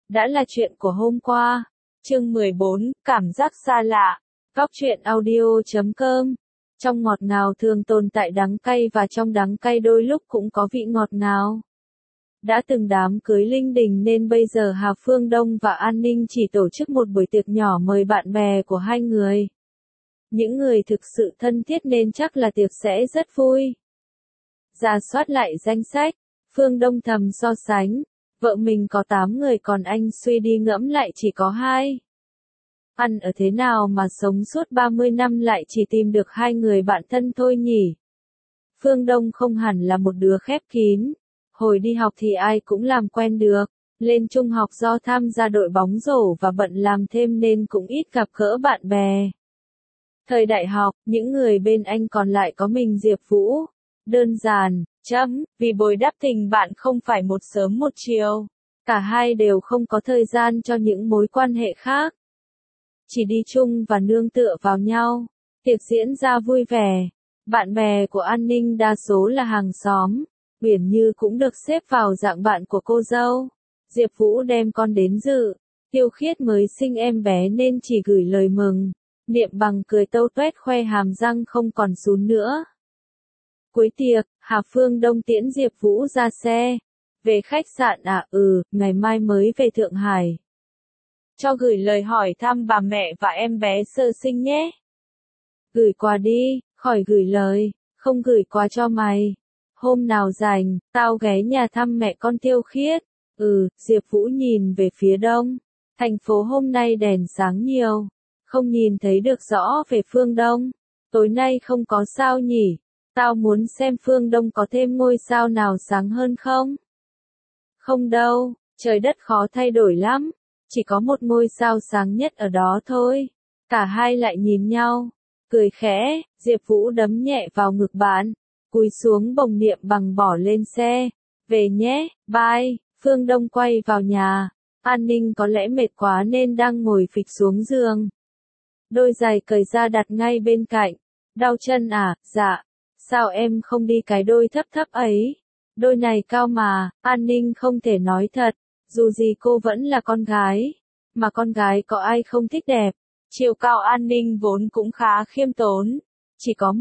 đã là chuyện của hôm qua. Chương 14, cảm giác xa lạ. Góc truyện audio.com. Trong ngọt ngào thường tồn tại đắng cay và trong đắng cay đôi lúc cũng có vị ngọt ngào. Đã từng đám cưới linh đình nên bây giờ Hà Phương Đông và An Ninh chỉ tổ chức một buổi tiệc nhỏ mời bạn bè của hai người. Những người thực sự thân thiết nên chắc là tiệc sẽ rất vui. Rà soát lại danh sách, Phương Đông thầm so sánh, vợ mình có 8 người còn anh suy đi ngẫm lại chỉ có 2. Ăn ở thế nào mà sống suốt 30 năm lại chỉ tìm được 2 người bạn thân thôi nhỉ? Phương Đông không hẳn là một đứa khép kín. Hồi đi học thì ai cũng làm quen được. Lên trung học do tham gia đội bóng rổ và bận làm thêm nên cũng ít gặp gỡ bạn bè. Thời đại học, những người bên anh còn lại có mình Diệp Vũ. Đơn giản, vì bồi đắp tình bạn không phải một sớm một chiều. Cả hai đều không có thời gian cho những mối quan hệ khác. Chỉ đi chung và nương tựa vào nhau. Tiệc diễn ra vui vẻ. Bạn bè của An Ninh đa số là hàng xóm. Uyển Như cũng được xếp vào dạng bạn của cô dâu. Diệp Vũ đem con đến dự. Tiêu Khiết mới sinh em bé nên chỉ gửi lời mừng. Niệm Bằng cười tâu tuét khoe hàm răng không còn sún nữa. Cuối tiệc, Hà Phương Đông tiễn Diệp Vũ ra xe. Về khách sạn à? Ngày mai mới về Thượng Hải. Cho gửi lời hỏi thăm bà mẹ và em bé sơ sinh nhé. Gửi quà đi, khỏi gửi lời, không gửi quà cho mày. Hôm nào rảnh, tao ghé nhà thăm mẹ con Tiêu Khiết. Diệp Vũ nhìn về phía đông. Thành phố hôm nay đèn sáng nhiều. Không nhìn thấy được rõ về phương đông. Tối nay không có sao nhỉ? Tao muốn xem phương đông có thêm ngôi sao nào sáng hơn không? Không đâu, trời đất khó thay đổi lắm. Chỉ có một ngôi sao sáng nhất ở đó thôi. Cả hai lại nhìn nhau. Cười khẽ, Diệp Vũ đấm nhẹ vào ngực bạn. Cúi xuống bồng Niệm Bằng bỏ lên xe. Về nhé, bye. Phương Đông quay vào nhà. An Ninh có lẽ mệt quá nên đang ngồi phịch xuống giường. Đôi giày cởi ra đặt ngay bên cạnh. Đau chân à? Dạ. Sao em không đi cái đôi thấp thấp ấy? Đôi này cao mà. An Ninh không thể nói thật. Dù gì cô vẫn là con gái. Mà con gái có ai không thích đẹp. Chiều cao An Ninh vốn cũng khá khiêm tốn. Chỉ có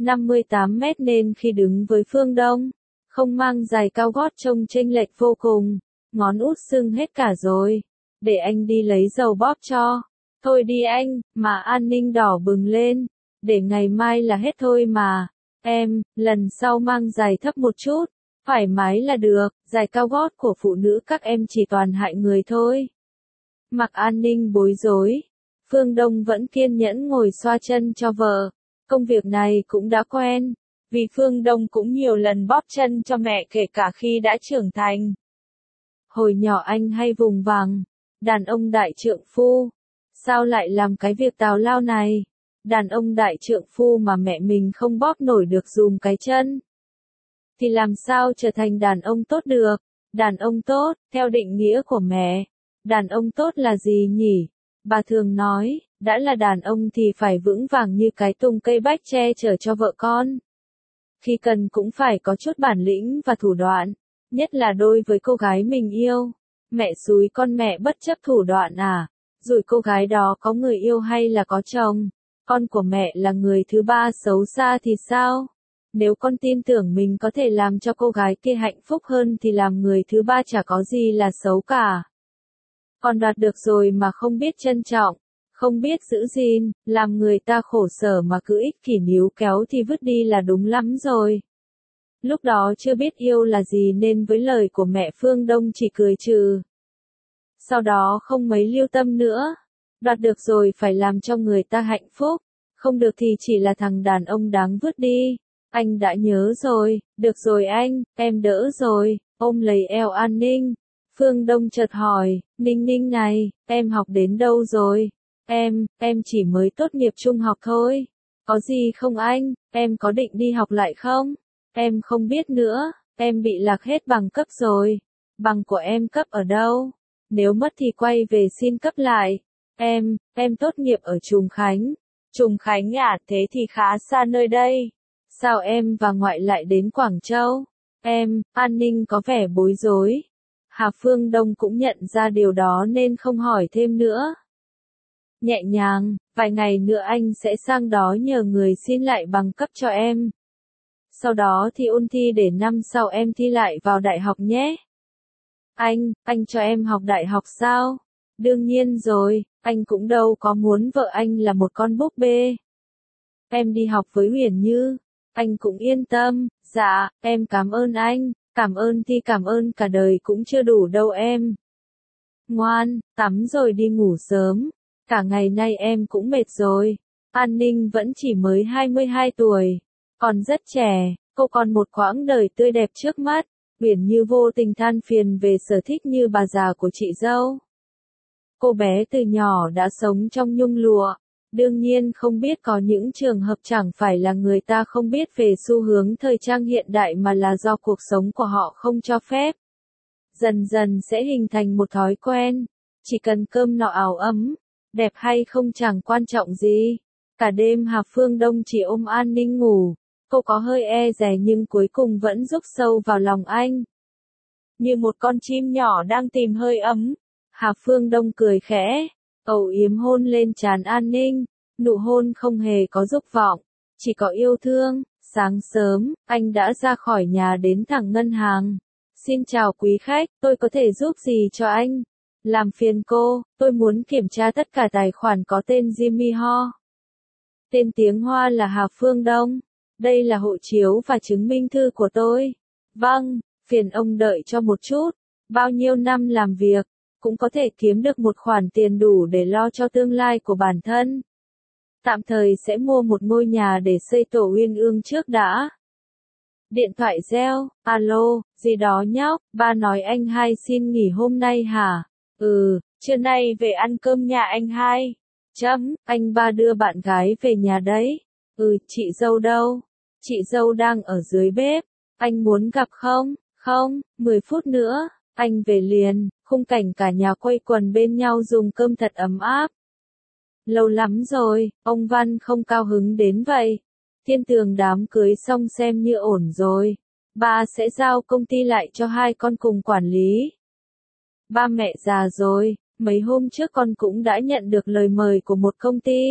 1,58 mét nên khi đứng với Phương Đông, không mang giày cao gót trông chênh lệch vô cùng. Ngón út sưng hết cả rồi. Để anh đi lấy dầu bóp cho. Thôi đi anh, mà An Ninh đỏ bừng lên. Để ngày mai là hết thôi mà. Em, lần sau mang giày thấp một chút. Thoải mái là được, giày cao gót của phụ nữ các em chỉ toàn hại người thôi. Mặc An Ninh bối rối. Phương Đông vẫn kiên nhẫn ngồi xoa chân cho vợ. Công việc này cũng đã quen. Vì Phương Đông cũng nhiều lần bóp chân cho mẹ kể cả khi đã trưởng thành. Hồi nhỏ anh hay vùng vằng. Đàn ông đại trượng phu. Sao lại làm cái việc tào lao này? Đàn ông đại trượng phu mà mẹ mình không bóp nổi được dùm cái chân. Thì làm sao trở thành đàn ông tốt được? Đàn ông tốt, theo định nghĩa của mẹ. Đàn ông tốt là gì nhỉ? Bà thường nói, đã là đàn ông thì phải vững vàng như cái tung cây bách che chở cho vợ con. Khi cần cũng phải có chút bản lĩnh và thủ đoạn. Nhất là đối với cô gái mình yêu. Mẹ xúi con mẹ bất chấp thủ đoạn à? Rồi cô gái đó có người yêu hay là có chồng? Con của mẹ là người thứ ba xấu xa thì sao? Nếu con tin tưởng mình có thể làm cho cô gái kia hạnh phúc hơn thì làm người thứ ba chả có gì là xấu cả. Còn đoạt được rồi mà không biết trân trọng, không biết giữ gìn, làm người ta khổ sở mà cứ ích kỷ níu kéo thì vứt đi là đúng lắm rồi. Lúc đó chưa biết yêu là gì nên với lời của mẹ Phương Đông chỉ cười trừ. Sau đó không mấy lưu tâm nữa. Đoạt được rồi phải làm cho người ta hạnh phúc, không được thì chỉ là thằng đàn ông đáng vứt đi. Anh đã nhớ rồi, được rồi anh, em đỡ rồi, ôm lấy eo An Ninh. Phương Đông chợt hỏi, Ninh Ninh này, em học đến đâu rồi? Em chỉ mới tốt nghiệp trung học thôi. Có gì không anh, em có định đi học lại không? Em không biết nữa, em bị lạc hết bằng cấp rồi. Bằng của em cấp ở đâu? Nếu mất thì quay về xin cấp lại. Em tốt nghiệp ở Trùng Khánh. Trùng Khánh à, thế thì khá xa nơi đây. Sao em và ngoại lại đến Quảng Châu? An Ninh có vẻ bối rối. Hà Phương Đông cũng nhận ra điều đó nên không hỏi thêm nữa. Nhẹ nhàng, vài ngày nữa anh sẽ sang đó nhờ người xin lại bằng cấp cho em. Sau đó thì ôn thi để năm sau em thi lại vào đại học nhé. Anh cho em học đại học sao? Đương nhiên rồi, anh cũng đâu có muốn vợ anh là một con búp bê. Em đi học với Huyền Như, anh cũng yên tâm. Dạ, em cảm ơn anh, cảm ơn thì cảm ơn cả đời cũng chưa đủ đâu em. Ngoan, tắm rồi đi ngủ sớm, cả ngày nay em cũng mệt rồi. An Ninh vẫn chỉ mới 22 tuổi, còn rất trẻ, cô còn một quãng đời tươi đẹp trước mắt. Huyền Như vô tình than phiền về sở thích như bà già của chị dâu. Cô bé từ nhỏ đã sống trong nhung lụa, đương nhiên không biết có những trường hợp chẳng phải là người ta không biết về xu hướng thời trang hiện đại mà là do cuộc sống của họ không cho phép. Dần dần sẽ hình thành một thói quen, chỉ cần cơm no áo ấm, đẹp hay không chẳng quan trọng gì. Cả đêm Hà Phương Đông chỉ ôm An Ninh ngủ, cô có hơi e dè nhưng cuối cùng vẫn rúc sâu vào lòng anh. Như một con chim nhỏ đang tìm hơi ấm, Hà Phương Đông cười khẽ, âu yếm hôn lên trán An Ninh, nụ hôn không hề có dục vọng, chỉ có yêu thương. Sáng sớm, anh đã ra khỏi nhà đến thẳng ngân hàng. Xin chào quý khách, tôi có thể giúp gì cho anh? Làm phiền cô, tôi muốn kiểm tra tất cả tài khoản có tên Jimmy Ho. Tên tiếng Hoa là Hà Phương Đông. Đây là hộ chiếu và chứng minh thư của tôi. Vâng, phiền ông đợi cho một chút. Bao nhiêu năm làm việc, cũng có thể kiếm được một khoản tiền đủ để lo cho tương lai của bản thân. Tạm thời sẽ mua một ngôi nhà để xây tổ uyên ương trước đã. Điện thoại reo, alo, gì đó nhóc, ba nói anh hai xin nghỉ hôm nay hả? Trưa nay về ăn cơm nhà anh hai. Anh ba đưa bạn gái về nhà đấy. Chị dâu đâu? Chị dâu đang ở dưới bếp. Anh muốn gặp không? Không, 10 phút nữa, anh về liền. Khung cảnh cả nhà quây quần bên nhau dùng cơm thật ấm áp. Lâu lắm rồi, ông Văn không cao hứng đến vậy. Thiên Tường đám cưới xong xem như ổn rồi. Ba sẽ giao công ty lại cho hai con cùng quản lý. Ba mẹ già rồi, mấy hôm trước con cũng đã nhận được lời mời của một công ty.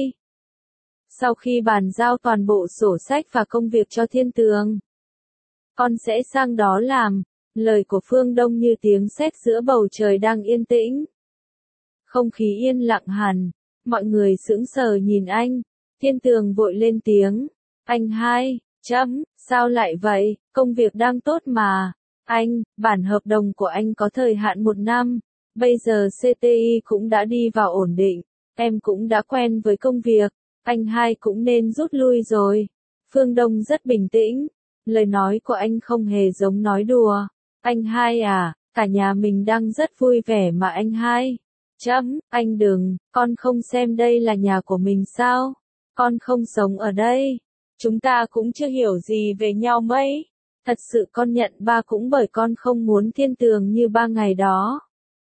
Sau khi bàn giao toàn bộ sổ sách và công việc cho Thiên Tường, con sẽ sang đó làm. Lời của Phương Đông như tiếng sét giữa bầu trời đang yên tĩnh. Không khí yên lặng hẳn, mọi người sững sờ nhìn anh. Thiên Tường vội lên tiếng. Anh hai, sao lại vậy, công việc đang tốt mà. Anh, bản hợp đồng của anh có thời hạn 1 năm. Bây giờ CTI cũng đã đi vào ổn định. Em cũng đã quen với công việc. Anh hai cũng nên rút lui rồi. Phương Đông rất bình tĩnh. Lời nói của anh không hề giống nói đùa. Anh hai à, cả nhà mình đang rất vui vẻ mà anh hai. Anh đừng, con không xem đây là nhà của mình sao? Con không sống ở đây. Chúng ta cũng chưa hiểu gì về nhau mấy. Thật sự con nhận ba cũng bởi con không muốn Thiên Tường như ba ngày đó.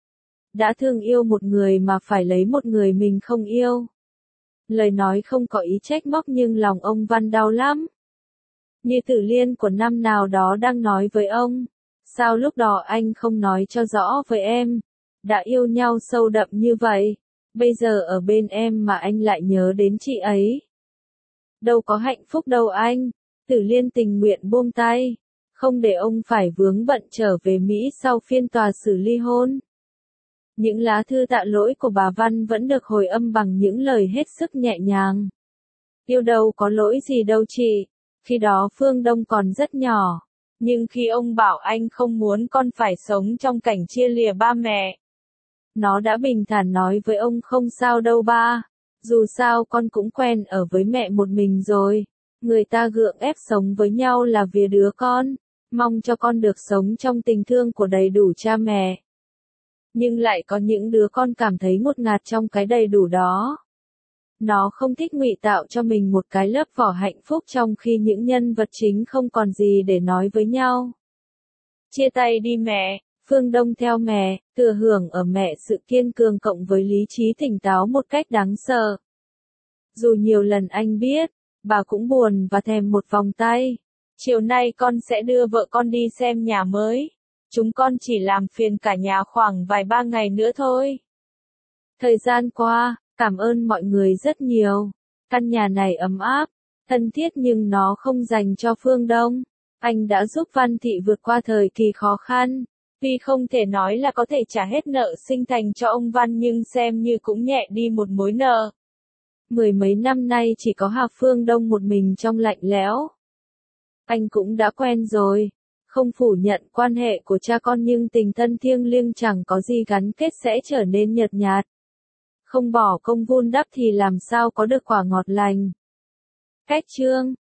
Đã thương yêu một người mà phải lấy một người mình không yêu. Lời nói không có ý trách móc nhưng lòng ông Văn đau lắm. Như Tử Liên của năm nào đó đang nói với ông. Sao lúc đó anh không nói cho rõ với em? Đã yêu nhau sâu đậm như vậy. Bây giờ ở bên em mà anh lại nhớ đến chị ấy. Đâu có hạnh phúc đâu anh. Tử Liên tình nguyện buông tay. Không để ông phải vướng bận trở về Mỹ sau phiên tòa xử ly hôn. Những lá thư tạ lỗi của bà Văn vẫn được hồi âm bằng những lời hết sức nhẹ nhàng. Yêu đâu có lỗi gì đâu chị. Khi đó Phương Đông còn rất nhỏ. Nhưng khi ông bảo anh không muốn con phải sống trong cảnh chia lìa ba mẹ. Nó đã bình thản nói với ông không sao đâu ba. Dù sao con cũng quen ở với mẹ một mình rồi. Người ta gượng ép sống với nhau là vì đứa con. Mong cho con được sống trong tình thương của đầy đủ cha mẹ. Nhưng lại có những đứa con cảm thấy ngột ngạt trong cái đầy đủ đó. Nó không thích ngụy tạo cho mình một cái lớp vỏ hạnh phúc trong khi những nhân vật chính không còn gì để nói với nhau. Chia tay đi mẹ, Phương Đông theo mẹ, thừa hưởng ở mẹ sự kiên cường cộng với lý trí tỉnh táo một cách đáng sợ. Dù nhiều lần anh biết, bà cũng buồn và thèm một vòng tay. Chiều nay con sẽ đưa vợ con đi xem nhà mới. Chúng con chỉ làm phiền cả nhà khoảng vài ba ngày nữa thôi. Thời gian qua, cảm ơn mọi người rất nhiều. Căn nhà này ấm áp, thân thiết nhưng nó không dành cho Phương Đông. Anh đã giúp Văn Thị vượt qua thời kỳ khó khăn. Tuy không thể nói là có thể trả hết nợ sinh thành cho ông Văn nhưng xem như cũng nhẹ đi một mối nợ. Mười mấy năm nay chỉ có Hà Phương Đông một mình trong lạnh lẽo. Anh cũng đã quen rồi. Không phủ nhận quan hệ của cha con nhưng tình thân thiêng liêng chẳng có gì gắn kết sẽ trở nên nhợt nhạt. Không bỏ công vun đắp thì làm sao có được quả ngọt lành. Hết chương.